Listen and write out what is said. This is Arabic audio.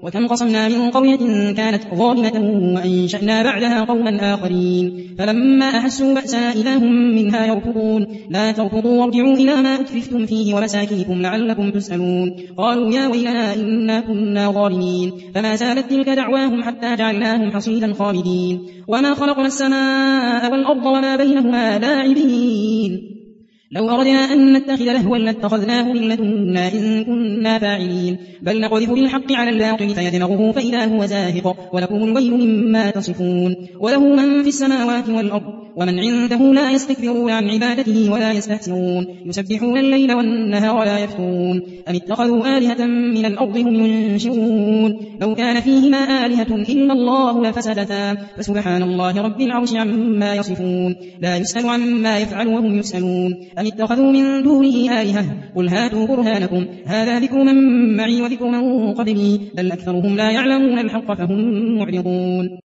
وكم قصمنا من قرية كانت ظالمة وأنشأنا بعدها قوما آخرين فلما أحسوا بأسنا إذا هم منها يركضون لا تركضوا وارجعوا إلى ما أترفتم فيه ومساكنكم لعلكم تسألون قالوا يا ويلنا إنا كنا ظالمين فما زالت تلك دعواهم حتى جعلناهم حصيدا خالدين وما خلقنا السماء والأرض وما بينهما لاعبين لو أردنا أن نتخذ لهوا لاتخذناه من لدنا إن كنا فاعلين بل نقذف بالحق على الباطل فيدمغه فإذا هو زاهق ولكم الويل مما تصفون وله من في السماوات والأرض ومن عنده لا يستكبرون عن عبادته ولا يستحسنون يسبحون الليل والنهار ولا يفترون أم اتخذوا آلهة من الأرض هم ينشرون لو كان فيهما آلهة إلا الله لفسدتا فسبحان الله رب العرش عما يصفون لا يسأل عما يفعل وهم يسألون أم اتخذوا من دونه آلهة قل هاتوا برهانكم هذا ذكر من معي وذكر من قبلي بل أكثرهم لا يعلمون الحق فهم معرضون